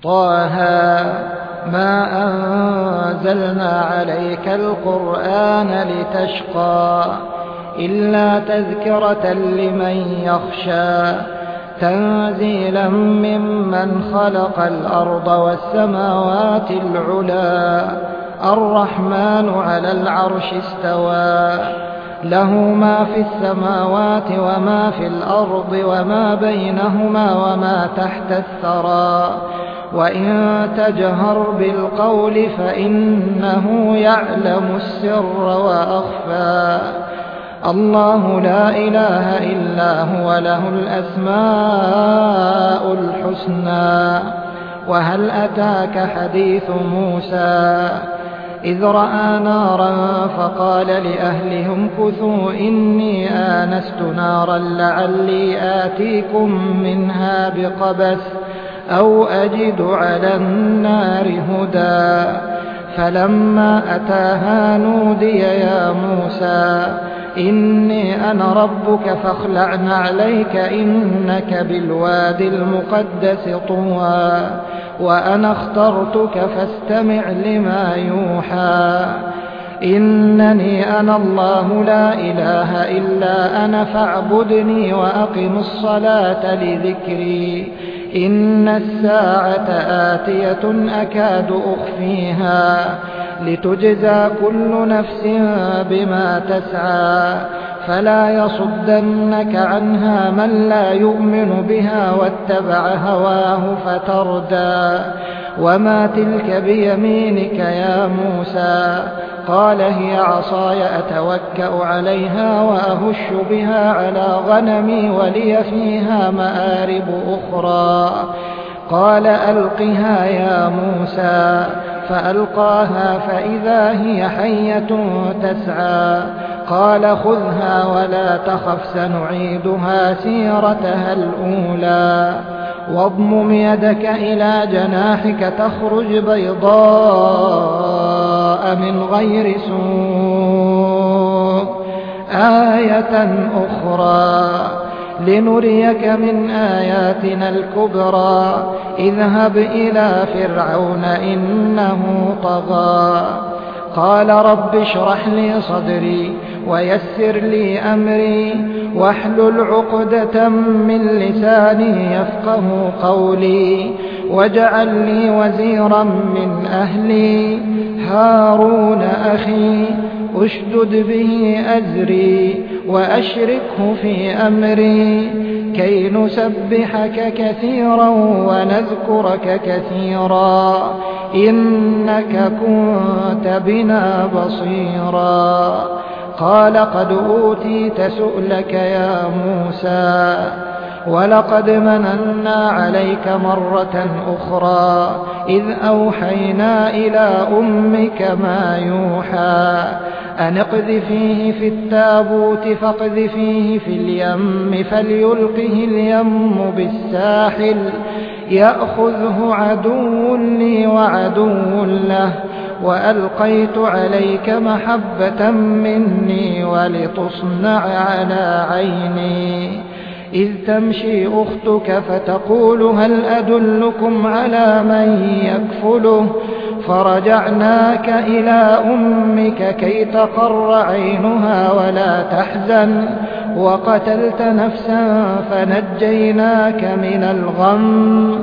طه ما أنزلنا عليك القرآن لتشقى إلا تذكرة لمن يخشى تنزيلا ممن خلق الأرض والسماوات العلى الرحمن على العرش استوى له ما في السماوات وما في الأرض وما بينهما وما تحت الثرى وإن تجهر بالقول فإنه يعلم السر وأخفى الله لا إله إلا هو له الأسماء الحسنى وهل أتاك حديث موسى إذ رأى نارا فقال لأهلهم كثوا إني آنست نارا لعلي آتيكم منها بقبس أو أجد على النار هدى فلما أتاها نودي يا موسى إني أنا ربك فاخلع نعليك إنك بالوادي المقدس طوى وأنا اخترتك فاستمع لما يوحى إنني أنا الله لا إله إلا أنا فاعبدني وأقم الصلاة لذكري إن الساعة آتية أكاد أخفيها لتجزى كل نفس بما تسعى فلا يصدنك عنها من لا يؤمن بها واتبع هواه فتردى وما تلك بيمينك يا موسى قال هي عصاي أتوكأ عليها وأهش بها على غنمي ولي فيها مآرب أخرى قال ألقها يا موسى فألقاها فإذا هي حية تسعى قال خذها ولا تخف سنعيدها سيرتها الأولى واضمم يدك إلى جناحك تخرج بيضاء من غير سوء آية أخرى لنريك من آياتنا الكبرى اذهب إلى فرعون إنه طغى قال رب اشرح لي صدري ويسر لي أمري واحلل عقدة من لساني يفقه قولي واجعل لي وزيرا من أهلي هارون أخي أشدد به أزري وأشركه في أمري كي نسبحك كثيرا ونذكرك كثيرا إنك كنت بنا بصيرا قال قد أوتيت سؤلك يا موسى ولقد مننا عليك مرة أخرى إذ أوحينا إلى أمك ما يوحى أن اقذفيه في التابوت فاقذفيه في اليم فليلقه اليم بالساحل يأخذه عدو لي وعدو له وألقيت عليك محبة مني ولتصنع على عيني إذ تمشي أختك فتقول هل أدلكم على من يكفله فرجعناك إلى أمك كي تقر عينها ولا تحزن وقتلت نفسا فنجيناك من الغم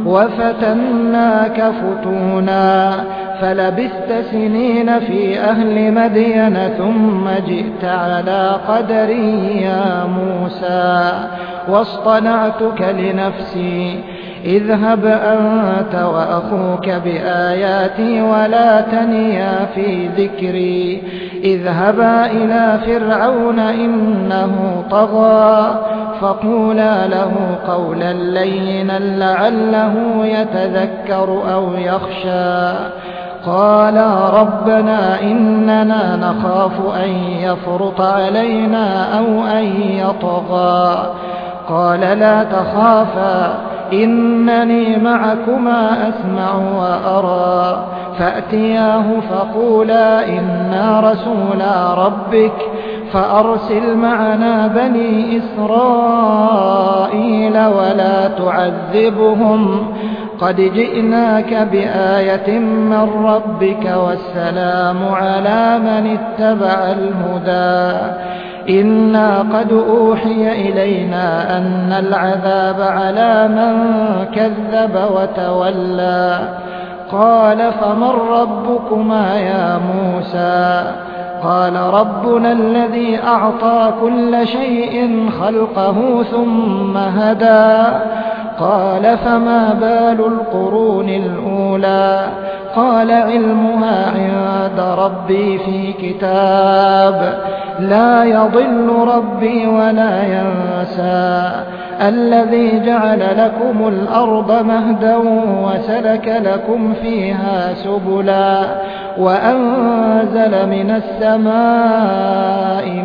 وفتناك فتونا فلبثت سنين في أهل مدين ثم جئت على قدري يا موسى واصطنعتك لنفسي اذهب أنت وأخوك بآياتي ولا تنيا في ذكري اذهبا إلى فرعون إنه طغى فقولا له قولا لينا لعله يتذكر أو يخشى قالا ربنا إننا نخاف أن يفرط علينا أو أن يطغى قال لا تخافا إنني معكما أسمع وأرى فأتياه فقولا إنا رسولا ربك فأرسل معنا بني إسرائيل ولا تعذبهم قد جئناك بآية من ربك والسلام على من اتبع الهدى إنا قد أوحي إلينا أن العذاب على من كذب وتولى قال فمن ربكما يا موسى قال ربنا الذي أعطى كل شيء خلقه ثم هدى قال فما بال القرون الأولى قال علمها عند ربي في كتاب لا يضل ربي ولا ينسى الذي جعل لكم الأرض مهدا وسلك لكم فيها سبلا وأنزل من السماء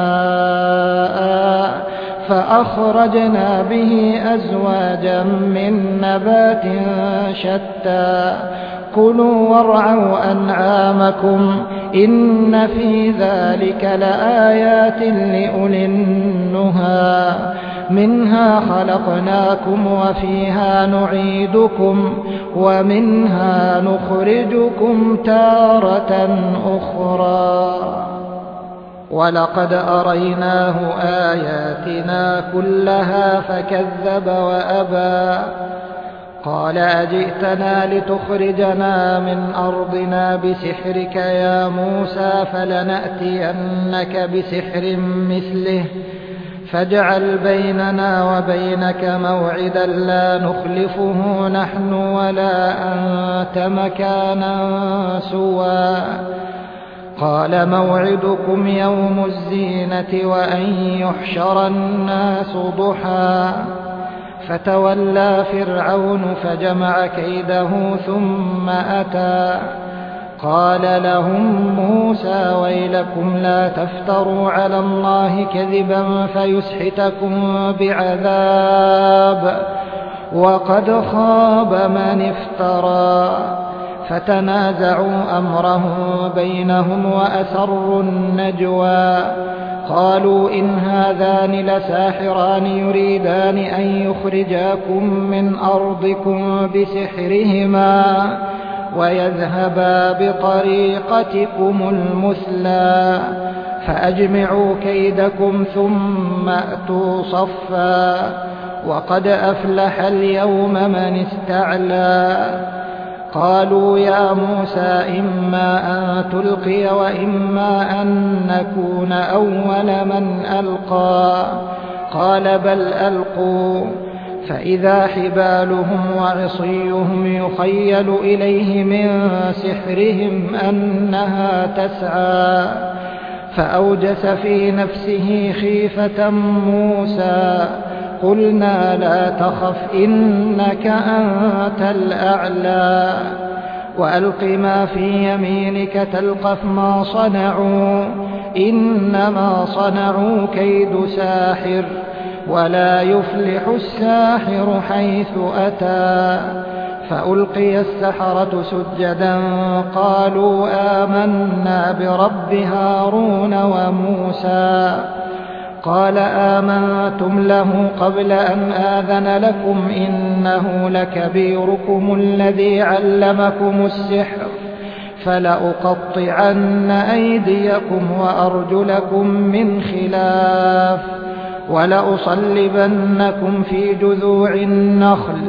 ماء فأخرجنا به أزواجا من نبات شتى كلوا وارعوا أنعامكم إن في ذلك لآيات لأولي النهى منها خلقناكم وفيها نعيدكم ومنها نخرجكم تارة أخرى ولقد أريناه آياتنا كلها فكذب وأبى قال أجئتنا لتخرجنا من أرضنا بسحرك يا موسى فلنأتينك بسحر مثله فاجعل بيننا وبينك موعدا لا نخلفه نحن ولا أنت مكانا سوى قال موعدكم يوم الزينة وأن يحشر الناس ضحى فتولى فرعون فجمع كيده ثم أتى قال لهم موسى ويلكم لا تفتروا على الله كذبا فيسحتكم بعذاب وقد خاب من افترى فتنازعوا أمرهم بينهم وأسروا النجوى قالوا إن هذان لساحران يريدان أن يخرجاكم من أرضكم بسحرهما ويذهبا بطريقتكم المثلى فأجمعوا كيدكم ثم أتوا صفا وقد أفلح اليوم من استعلى قالوا يا موسى إما أن تلقي وإما أن نكون أول من ألقى قال بل ألقوا فإذا حبالهم وعصيهم يخيل إليه من سحرهم أنها تسعى فأوجس في نفسه خيفة موسى قلنا لا تخف إنك أنت الأعلى وألق ما في يمينك تلقف ما صنعوا إنما صنعوا كيد ساحر ولا يفلح الساحر حيث أتى فألقي السحرة سجدا قالوا آمنا برب هارون وموسى قال آمنتم له قبل أن آذن لكم إنه لكبيركم الذي علمكم السحر فلأقطعن أيديكم وأرجلكم من خلاف ولأصلبنكم في جذوع النخل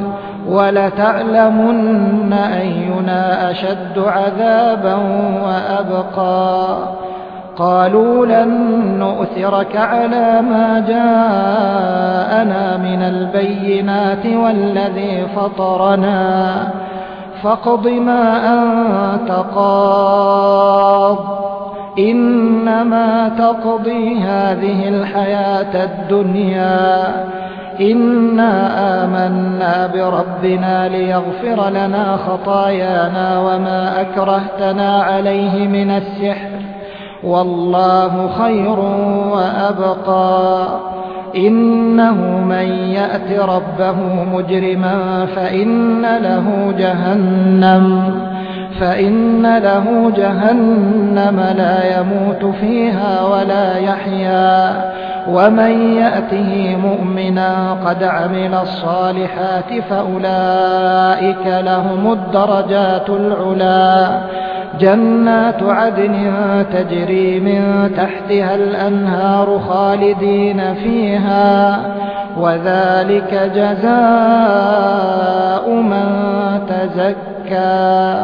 ولتعلمن أينا أشد عذابا وأبقى قالوا لن نؤثرك على ما جاءنا من البينات والذي فطرنا فاقض ما أنت قاض إنما تقضي هذه الحياة الدنيا إنا آمنا بربنا ليغفر لنا خطايانا وما أكرهتنا عليه من السحر والله خير وأبقى إنه من يأت ربه مجرما فإن له جهنم لا يموت فيها ولا يحيا ومن يأته مؤمنا قد عمل الصالحات فأولئك لهم الدرجات العلى جنات عدن تجري من تحتها الأنهار خالدين فيها وذلك جزاء من تزكى.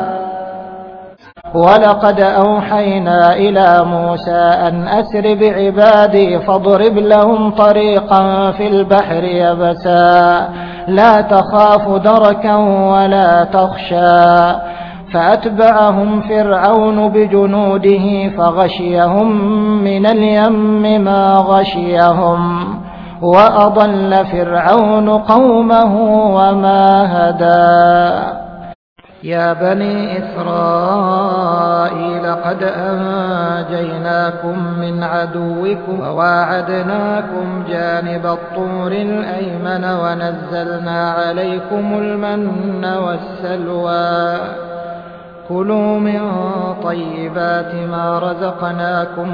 ولقد أوحينا إلى موسى أن أسر بعبادي فاضرب لهم طريقا في البحر يبسا لا تخاف دركا ولا تخشى فأتبعهم فرعون بجنوده فغشيهم من اليم ما غشيهم وأضل فرعون قومه وما هدى. يا بني إسرائيل قد أنجيناكم من عدوكم وواعدناكم جانب الطور الأيمن ونزلنا عليكم المن والسلوى كلوا من طيبات ما رزقناكم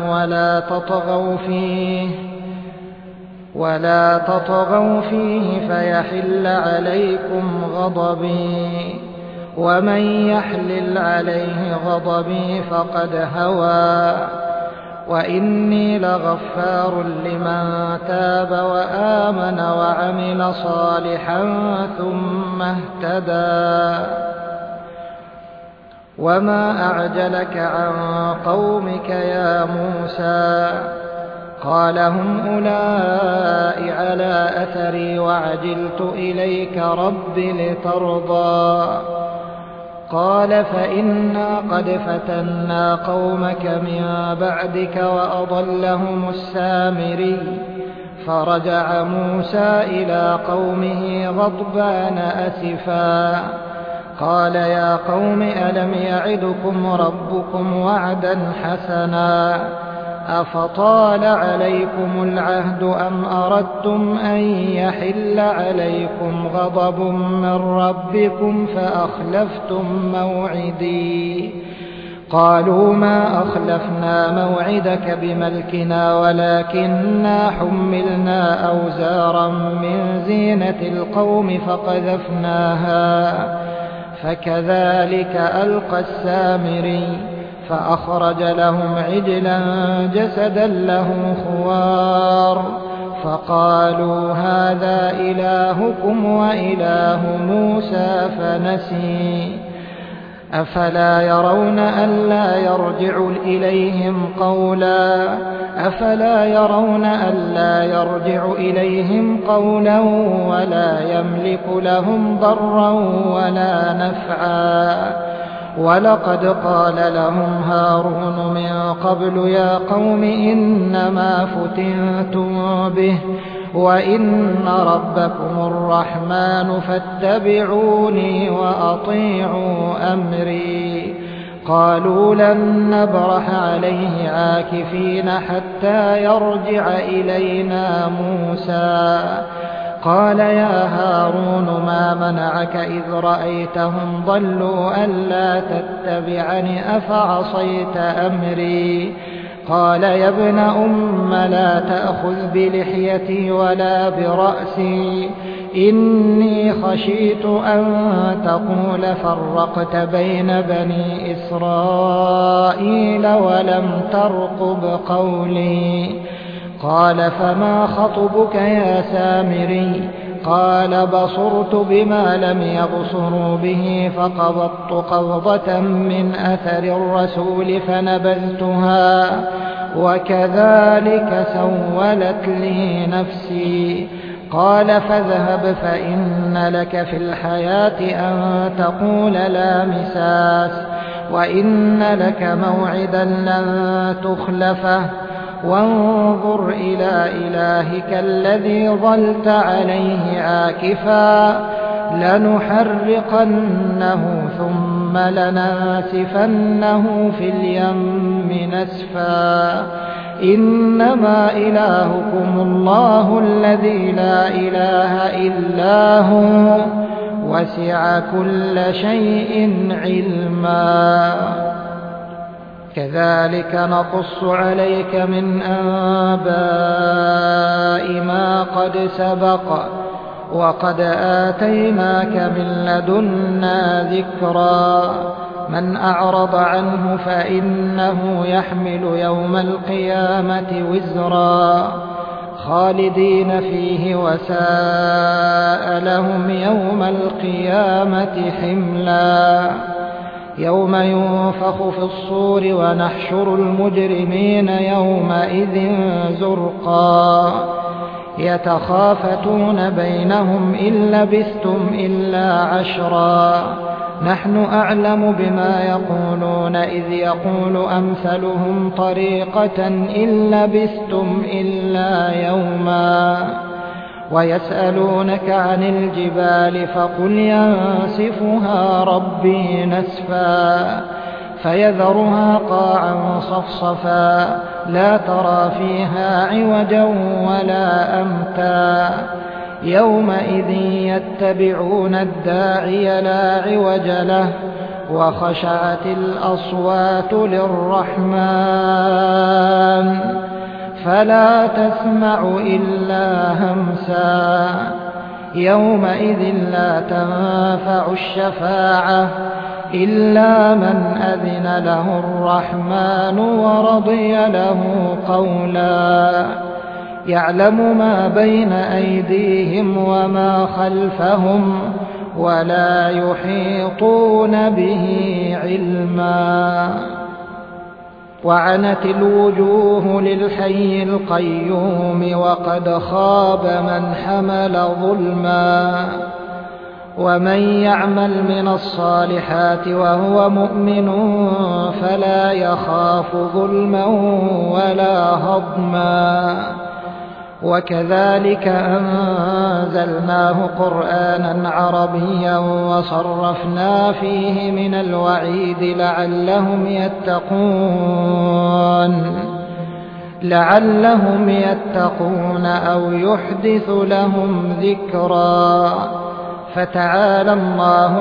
ولا تطغوا فيه فيحل عليكم غضبي ومن يحلل عليه غضبي فقد هوى وإني لغفار لمن تاب وآمن وعمل صالحا ثم اهتدى. وما أعجلك عن قومك يا موسى قال هم أولئك على أثري وعجلت إليك رب لترضى قال فإنا قد فتنا قومك من بعدك وأضلهم السامري فرجع موسى إلى قومه غضبان أسفا قال يا قوم ألم يعدكم ربكم وعدا حسنا أفطال عليكم العهد أم أردتم أن يحل عليكم غضب من ربكم فأخلفتم موعدي قالوا ما أخلفنا موعدك بملكنا ولكننا حملنا أوزارا من زينة القوم فقذفناها فكذلك ألقى السامري فأخرج لهم عجلا جسدا له خوار فقالوا هذا إلهكم وإله موسى فنسي أفلا يرون ألا يرجع إليهم قولا ولا يملك لهم ضرا ولا نفعا ولقد قال لهم هارون من قبل يا قوم إنما فتنتم به وإن ربكم الرحمن فاتبعوني وأطيعوا أمري قالوا لن نبرح عليه عاكفين حتى يرجع إلينا موسى قال يا هارون ما منعك إذ رأيتهم ضلوا ألا تتبعني أفعصيت أمري قال يا ابن أم لا تأخذ بلحيتي ولا برأسي إني خشيت أن تقول فرقت بين بني إسرائيل ولم ترقب قولي قال فما خطبك يا سامري قال بصرت بما لم يبصروا به فقبضت قبضة من أثر الرسول فنبذتها وكذلك سولت لي نفسي قال فاذهب فإن لك في الحياة أن تقول لا مساس وإن لك موعدا لن تخلفه وانظر إلى إلهك الذي ظلت عليه عاكفا لنحرقنه ثم لناسفنه في اليم نسفا إنما إلهكم الله الذي لا إله إلا هو وسع كل شيء علما. كذلك نقص عليك من أنباء ما قد سبق وقد آتيناك من لدنا ذكرا من أعرض عنه فإنه يحمل يوم القيامة وزرا خالدين فيه وساء لهم يوم القيامة حملا يوم ينفخ في الصور ونحشر المجرمين يومئذ زرقا يتخافتون بينهم إن لبثتم إلا عشرا نحن أعلم بما يقولون إذ يقول أمثلهم طريقة إن لبثتم إلا يوما ويسألونك عن الجبال فقل ينسفها ربي نسفا فيذرها قاعا صفصفا لا ترى فيها عوجا ولا أمتا يومئذ يتبعون الداعي لا عوج له وخشعت الأصوات للرحمن فلا تسمع إلا همسا يومئذ لا تنفع الشفاعة إلا من أذن له الرحمن ورضي له قولا يعلم ما بين أيديهم وما خلفهم ولا يحيطون به علما وعنت الوجوه للحي القيوم وقد خاب من حمل ظلما ومن يعمل من الصالحات وهو مؤمن فلا يخاف ظلما ولا هضما وكذلك أنزلناه قرآنا عربيا وصرفنا فيه من الوعيد لعلهم يتقون أو يحدث لهم ذكرا فتعالى الله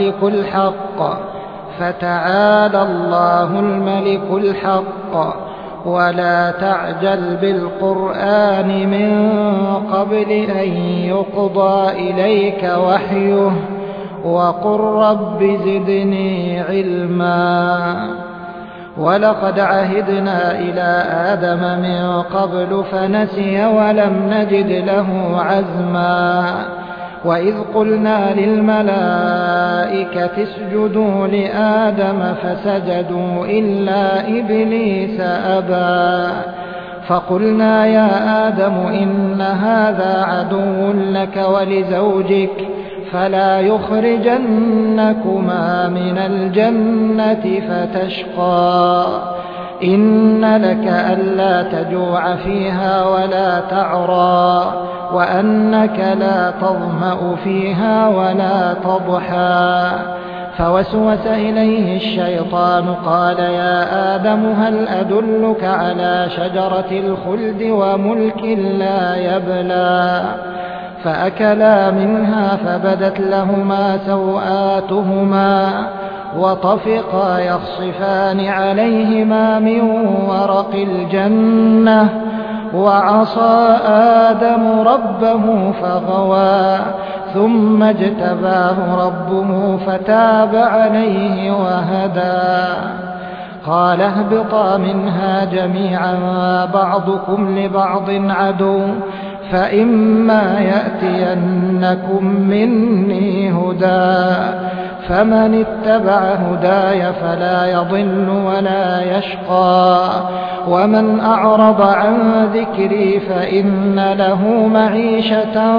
الملك الحق ولا تعجل بالقرآن من قبل أن يقضى إليك وحيه وقل رب زدني علما ولقد عهدنا إلى آدم من قبل فنسي ولم نجد له عزما وإذ قلنا للملائكة اسجدوا لآدم فسجدوا إلا إبليس أبى فقلنا يا آدم إن هذا عدو لك ولزوجك فلا يخرجنكما من الجنة فتشقى إن لك ألا تجوع فيها ولا تعرى وأنك لا تظمأ فيها ولا تضحى فوسوس إليه الشيطان قال يا آدم هل أدلك على شجرة الخلد وملك لا يبلى فأكلا منها فبدت لهما سوآتهما وطفقا يخصفان عليهما من ورق الجنة وعصى آدم ربه فغوى ثم اجتباه ربه فتاب عليه وهدى قال اهبطا منها جميعا بعضكم لبعض عدو فإما يأتينكم مني هدى فمن اتبع هداي فلا يضل ولا يشقى ومن أعرض عن ذكري فإن له معيشة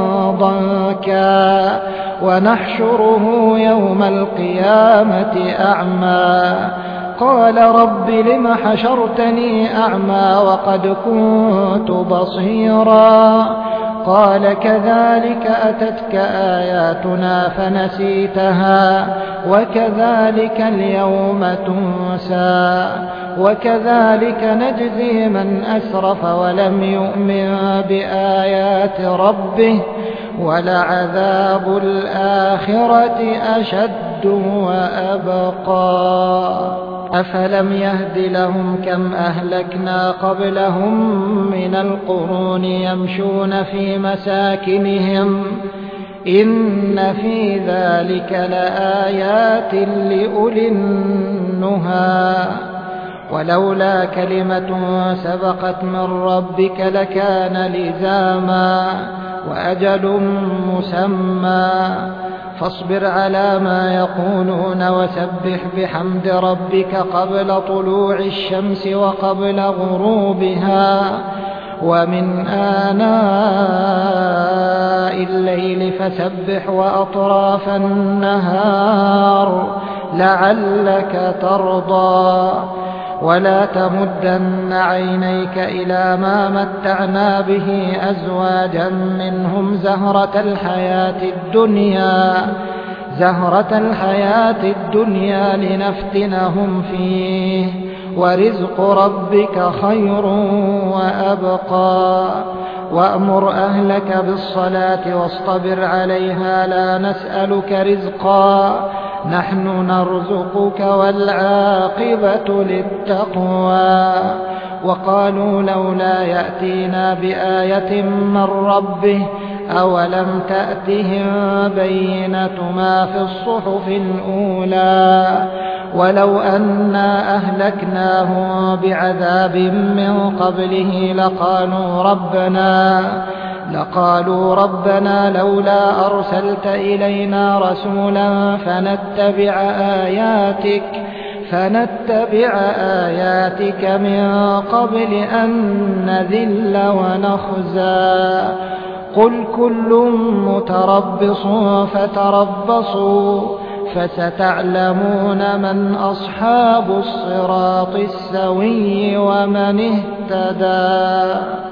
ضنكا ونحشره يوم القيامة أعمى قال رب لم حشرتني أعمى وقد كنت بصيرا قال كذلك أتتك آياتنا فنسيتها وكذلك اليوم تنسى وكذلك نجزي من أسرف ولم يؤمن بآيات ربه ولعذاب الآخرة أشد وأبقى أفلم يهد لهم كم أهلكنا قبلهم من القرون يمشون في مساكنهم إن في ذلك لآيات لأولي النهى ولولا كلمة سبقت من ربك لكان لزاما وأجل مسمى فاصبر على ما يقولون وسبح بحمد ربك قبل طلوع الشمس وقبل غروبها ومن آناء الليل فسبح وأطراف النهار لعلك ترضى ولا تمدن عينيك إلى ما متعنا به أزواجا منهم زهرة الحياة الدنيا لنفتنهم فيه ورزق ربك خير وأبقى وأمر أهلك بالصلاة واصطبر عليها لا نسألك رزقا نحن نرزقك والعاقبة للتقوى وقالوا لولا يأتينا بآية من ربه أولم تأتهم بينة ما في الصحف الأولى ولو أنا أهلكناهم بعذاب من قبله لقالوا ربنا لولا أرسلت إلينا رسولا فنتبع آياتك من قبل أن نذل ونخزى قل كل متربص فتربصوا فستعلمون من أصحاب الصراط السوي ومن اهتدى